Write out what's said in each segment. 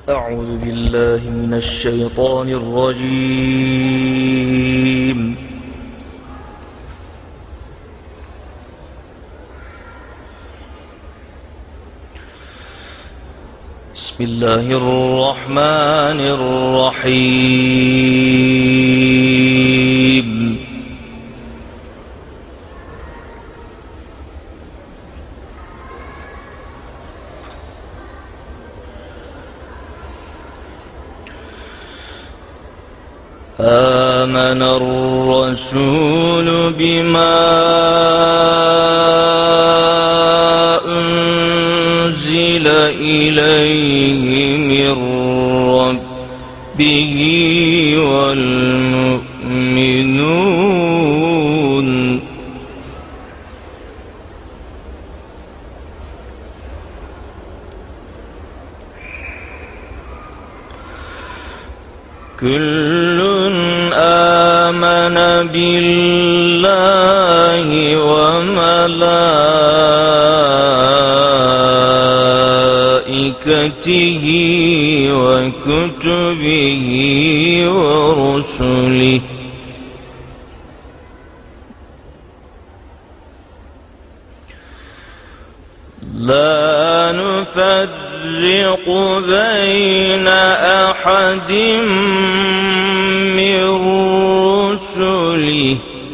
أعوذ بالله من الشيطان الرجيم. بسم الله الرحمن الرحيم. آمن الرسول بما أنزل إليه من ربه والمؤمنون كل آمن بالله وملائكته وكتبه ورسله لا نفرق بين أحد من رسله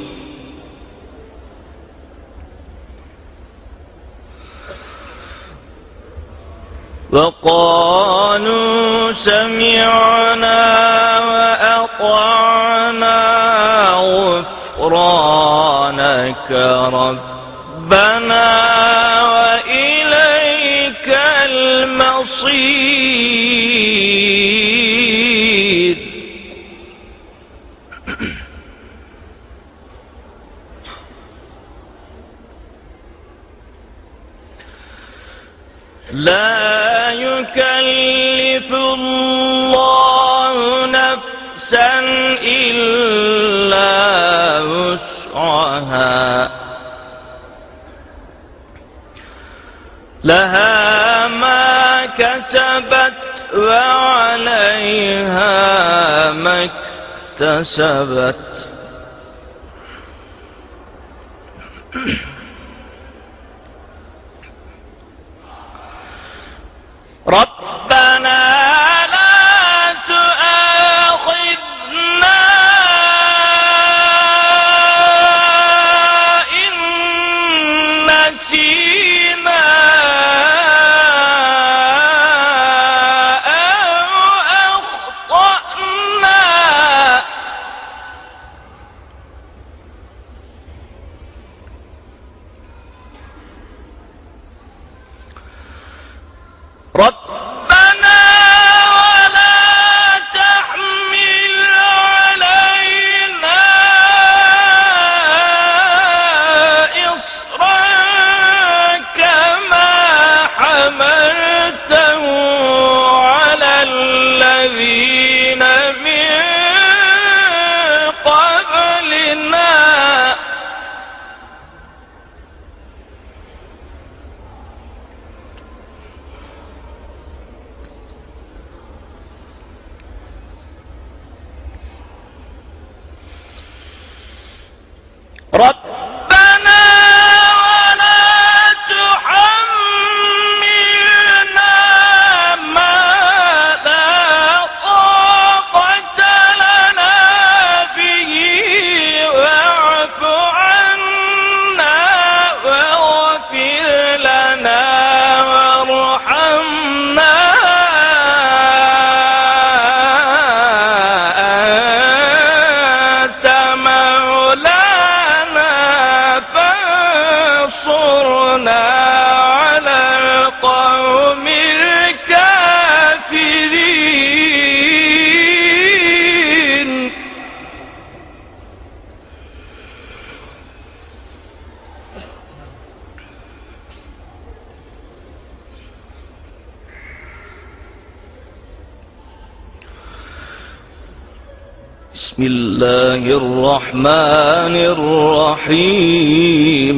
وقالوا سمعنا وأطعنا غفرانك ربنا وإليك المصير. لا يكلف الله نفسا إلا وسعها لها ما كسبت وعليها ما اكتسبت. ربنا لا تؤاخذنا إن نسينا أو أخطأنا ربنا ولا تحمل علينا إصرا كما حملته على الذين من قبلنا ربنا ولا تحملنا ما لا طاقة لنا به واعف عنا واغفر لنا وارحمنا أنت مولانا فانصرنا على القوم الكافرين. بسم الله الرحمن الرحيم.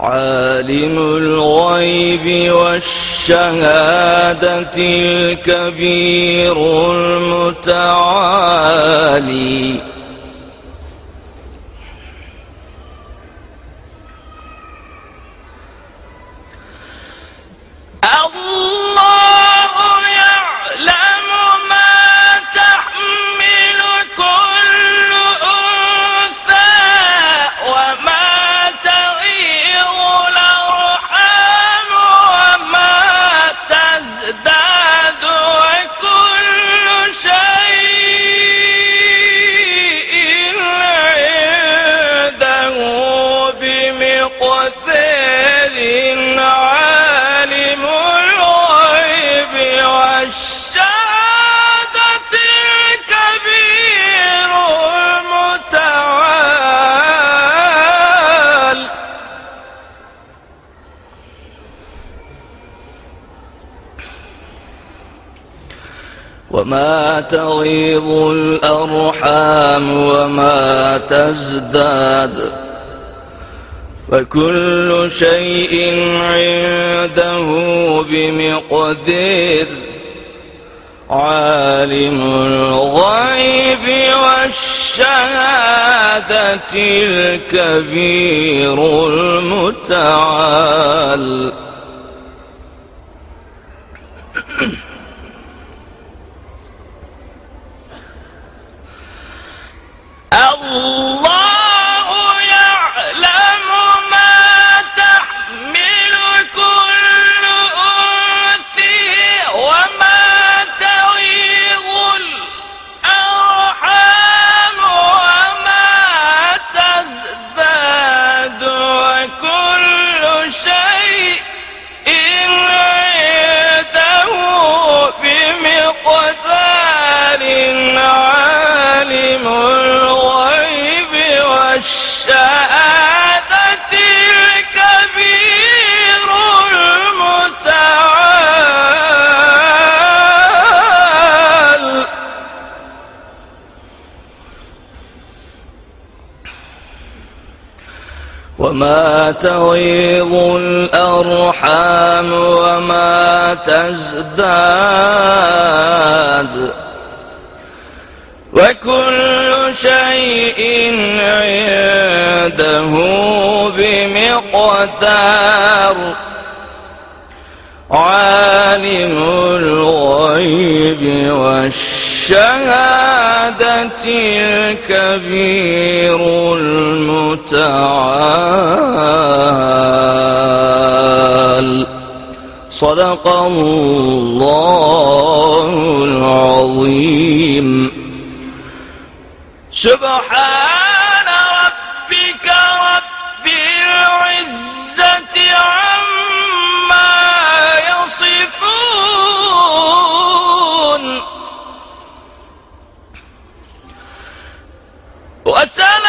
عالم الغيب والشهادة الكبير المتعالي الله يعلم ما تحمل كل أنثى وما تغيظ الأرحام وما تزداد وكل شيء عنده بمقدار عالم الغيب والشهادة الكبير المتعال وما تغيظ الأرحام وما تزداد وكل شيء عنده بمقدار عالم الغيب والشهادة الكبير المتعال الله يعلم ما تحمل كل أنثى وما تغيظ الأرحام وما تزداد وكل شيء عنده بمقدار عالم الغيب والشهادة الكبير المتعال وما تغيظ الأرحام وما تزداد وكل شيء عنده بمقدار عالم الغيب والشهادة الكبير المتعال صدق الله العظيم سبحان ربك رب العزة عما يصفون وسلام